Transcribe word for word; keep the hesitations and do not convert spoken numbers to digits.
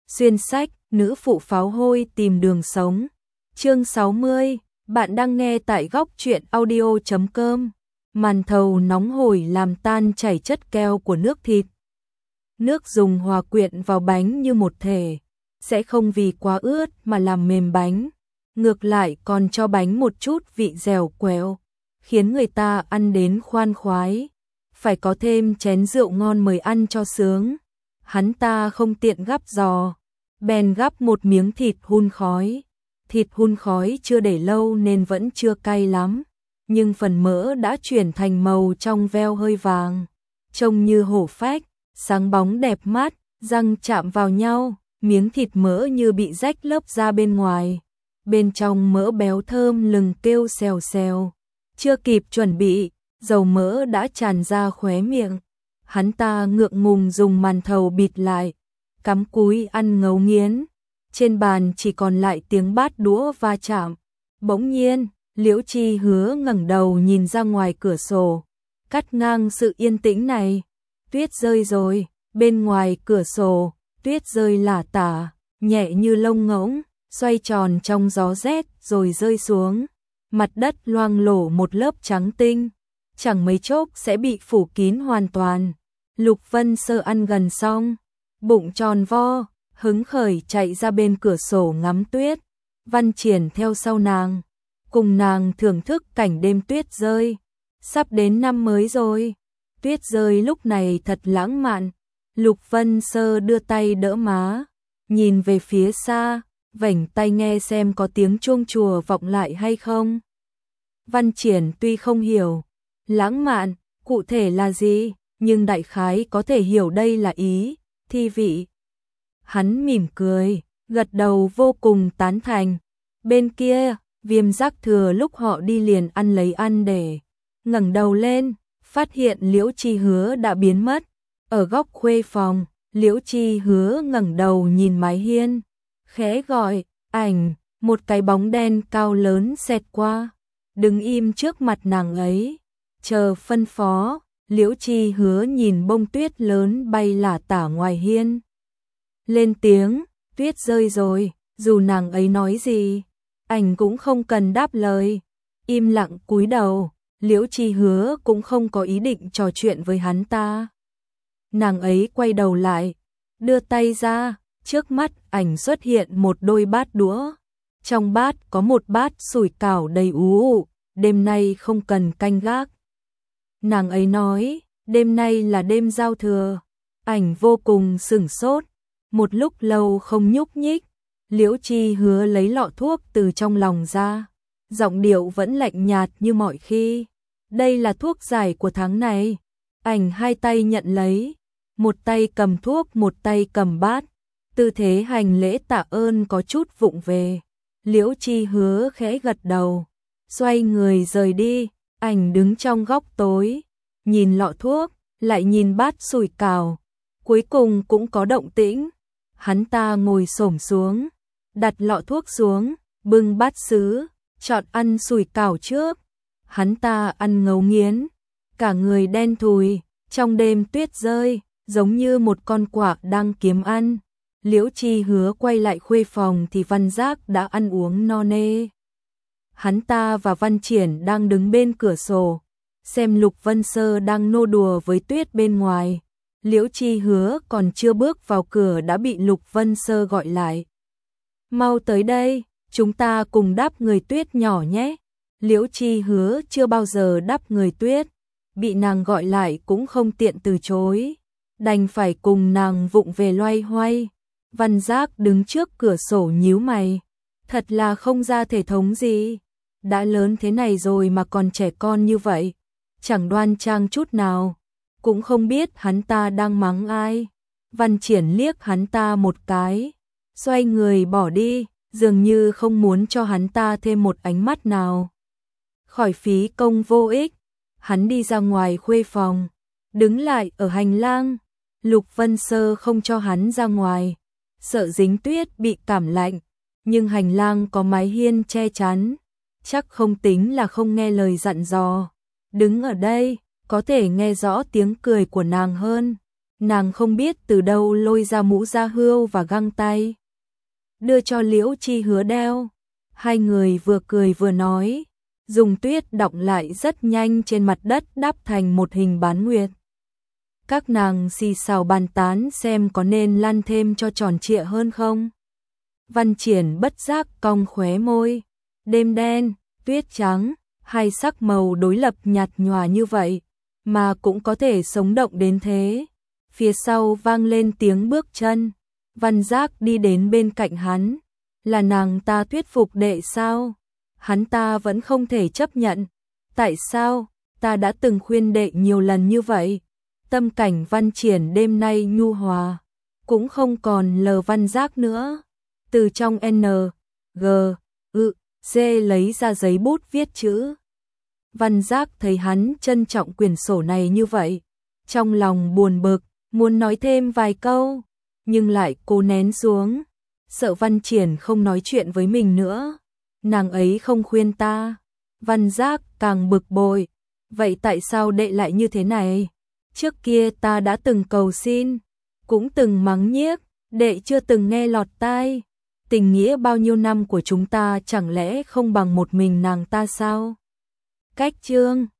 Xuyên sách, nữ phụ pháo hôi tìm đường sống. Chương sáu mươi, bạn đang nghe tại góc truyện audio chấm com. Màn thầu nóng hổi làm tan chảy chất keo của nước thịt. Nước dùng hòa quyện vào bánh như một thể, sẽ không vì quá ướt mà làm mềm bánh. Ngược lại còn cho bánh một chút vị dẻo quẹo, khiến người ta ăn đến khoan khoái. Phải có thêm chén rượu ngon mời ăn cho sướng. Hắn ta không tiện gắp giò, bèn gắp một miếng thịt hun khói. Thịt hun khói chưa để lâu nên vẫn chưa cay lắm, nhưng phần mỡ đã chuyển thành màu trong veo hơi vàng, trông như hổ phách, sáng bóng đẹp mắt, răng chạm vào nhau, miếng thịt mỡ như bị rách lớp da bên ngoài. Bên trong mỡ béo thơm lừng kêu xèo xèo. Chưa kịp chuẩn bị, dầu mỡ đã tràn ra khóe miệng. Hắn ta ngượng ngùng dùng màn thầu bịt lại, cắm cúi ăn ngấu nghiến. Trên bàn chỉ còn lại tiếng bát đũa va chạm. Bỗng nhiên, Liễu Chi Hứa ngẩng đầu nhìn ra ngoài cửa sổ, cắt ngang sự yên tĩnh này. Tuyết rơi rồi, bên ngoài cửa sổ, tuyết rơi lả tả, nhẹ như lông ngỗng, xoay tròn trong gió rét rồi rơi xuống. Mặt đất loang lổ một lớp trắng tinh, chẳng mấy chốc sẽ bị phủ kín hoàn toàn. Lục Vân Sơ ăn gần xong, bụng tròn vo, hứng khởi chạy ra bên cửa sổ ngắm tuyết. Văn Triển theo sau nàng, cùng nàng thưởng thức cảnh đêm tuyết rơi. Sắp đến năm mới rồi, tuyết rơi lúc này thật lãng mạn. Lục Vân Sơ đưa tay đỡ má, nhìn về phía xa, vểnh tai nghe xem có tiếng chuông chùa vọng lại hay không. Văn Triển tuy không hiểu lãng mạn cụ thể là gì, nhưng đại khái có thể hiểu đây là ý thi vị. Hắn mỉm cười, gật đầu vô cùng tán thành. Bên kia, Viêm Giác thừa lúc họ đi liền ăn lấy ăn để ngẩng đầu lên, phát hiện Liễu Chi Hứa đã biến mất. Ở góc khuê phòng, Liễu Chi Hứa ngẩng đầu nhìn mái hiên, khẽ gọi, ảnh, một cái bóng đen cao lớn xẹt qua, đứng im trước mặt nàng ấy, chờ phân phó. Liễu Chi Hứa nhìn bông tuyết lớn bay lả tả ngoài hiên, lên tiếng, tuyết rơi rồi. Dù nàng ấy nói gì, ảnh cũng không cần đáp lời, im lặng cúi đầu. Liễu Chi Hứa cũng không có ý định trò chuyện với hắn ta. Nàng ấy quay đầu lại, đưa tay ra, trước mắt ảnh xuất hiện một đôi bát đũa. Trong bát có một bát sủi cảo đầy ú ụ, đêm nay không cần canh gác. Nàng ấy nói, đêm nay là đêm giao thừa. Ảnh vô cùng sửng sốt, một lúc lâu không nhúc nhích. Liễu Chi Hứa lấy lọ thuốc từ trong lòng ra, giọng điệu vẫn lạnh nhạt như mọi khi. Đây là thuốc giải của tháng này. Ảnh hai tay nhận lấy, một tay cầm thuốc một tay cầm bát, tư thế hành lễ tạ ơn có chút vụng về. Liễu Chi Hứa khẽ gật đầu, xoay người rời đi. Ảnh đứng trong góc tối, nhìn lọ thuốc, lại nhìn bát sủi cảo, cuối cùng cũng có động tĩnh. Hắn ta ngồi xổm xuống, đặt lọ thuốc xuống, bưng bát sứ, chọn ăn sủi cảo trước. Hắn ta ăn ngấu nghiến, cả người đen thùi, trong đêm tuyết rơi, giống như một con quạ đang kiếm ăn. Liễu Chi Hứa quay lại khuê phòng thì Văn Giác đã ăn uống no nê. Hắn ta và Văn Triển đang đứng bên cửa sổ, xem Lục Vân Sơ đang nô đùa với tuyết bên ngoài. Liễu Chi Hứa còn chưa bước vào cửa đã bị Lục Vân Sơ gọi lại. Mau tới đây, chúng ta cùng đáp người tuyết nhỏ nhé. Liễu Chi Hứa chưa bao giờ đáp người tuyết, bị nàng gọi lại cũng không tiện từ chối, đành phải cùng nàng vụng về loay hoay. Văn Giác đứng trước cửa sổ nhíu mày, thật là không ra thể thống gì, đã lớn thế này rồi mà còn trẻ con như vậy, chẳng đoan trang chút nào, cũng không biết hắn ta đang mắng ai. Văn Triển liếc hắn ta một cái, xoay người bỏ đi, dường như không muốn cho hắn ta thêm một ánh mắt nào. Khỏi phí công vô ích, hắn đi ra ngoài khuê phòng, đứng lại ở hành lang. Lục Vân Sơ không cho hắn ra ngoài, sợ dính tuyết bị cảm lạnh, nhưng hành lang có mái hiên che chắn, chắc không tính là không nghe lời dặn dò. Đứng ở đây, có thể nghe rõ tiếng cười của nàng hơn. nàng không biết từ đâu lôi ra mũ da hươu và găng tay, đưa cho Liễu Chi Hứa đeo. Hai người vừa cười vừa nói, dùng tuyết đọng lại rất nhanh trên mặt đất đắp thành một hình bán nguyệt. Các nàng xì xào bàn tán xem có nên lăn thêm cho tròn trịa hơn không. Văn Triển bất giác cong khóe môi, đêm đen, tuyết trắng, hai sắc màu đối lập nhạt nhòa như vậy, mà cũng có thể sống động đến thế. Phía sau vang lên tiếng bước chân, Văn Giác đi đến bên cạnh hắn, là nàng ta thuyết phục đệ sao? Hắn ta vẫn không thể chấp nhận. Tại sao? Ta đã từng khuyên đệ nhiều lần như vậy. Tâm cảnh Văn Triển đêm nay nhu hòa, cũng không còn lờ Văn Giác nữa. Từ trong N, G, ư, D lấy ra giấy bút viết chữ. Văn Giác thấy hắn trân trọng quyển sổ này như vậy, trong lòng buồn bực, muốn nói thêm vài câu, nhưng lại cố nén xuống, sợ Văn Triển không nói chuyện với mình nữa. Nàng ấy không khuyên ta. Văn Giác càng bực bội, vậy tại sao đệ lại như thế này? Trước kia ta đã từng cầu xin, cũng từng mắng nhiếc, đệ chưa từng nghe lọt tai. Tình nghĩa bao nhiêu năm của chúng ta chẳng lẽ không bằng một mình nàng ta sao? Cách chương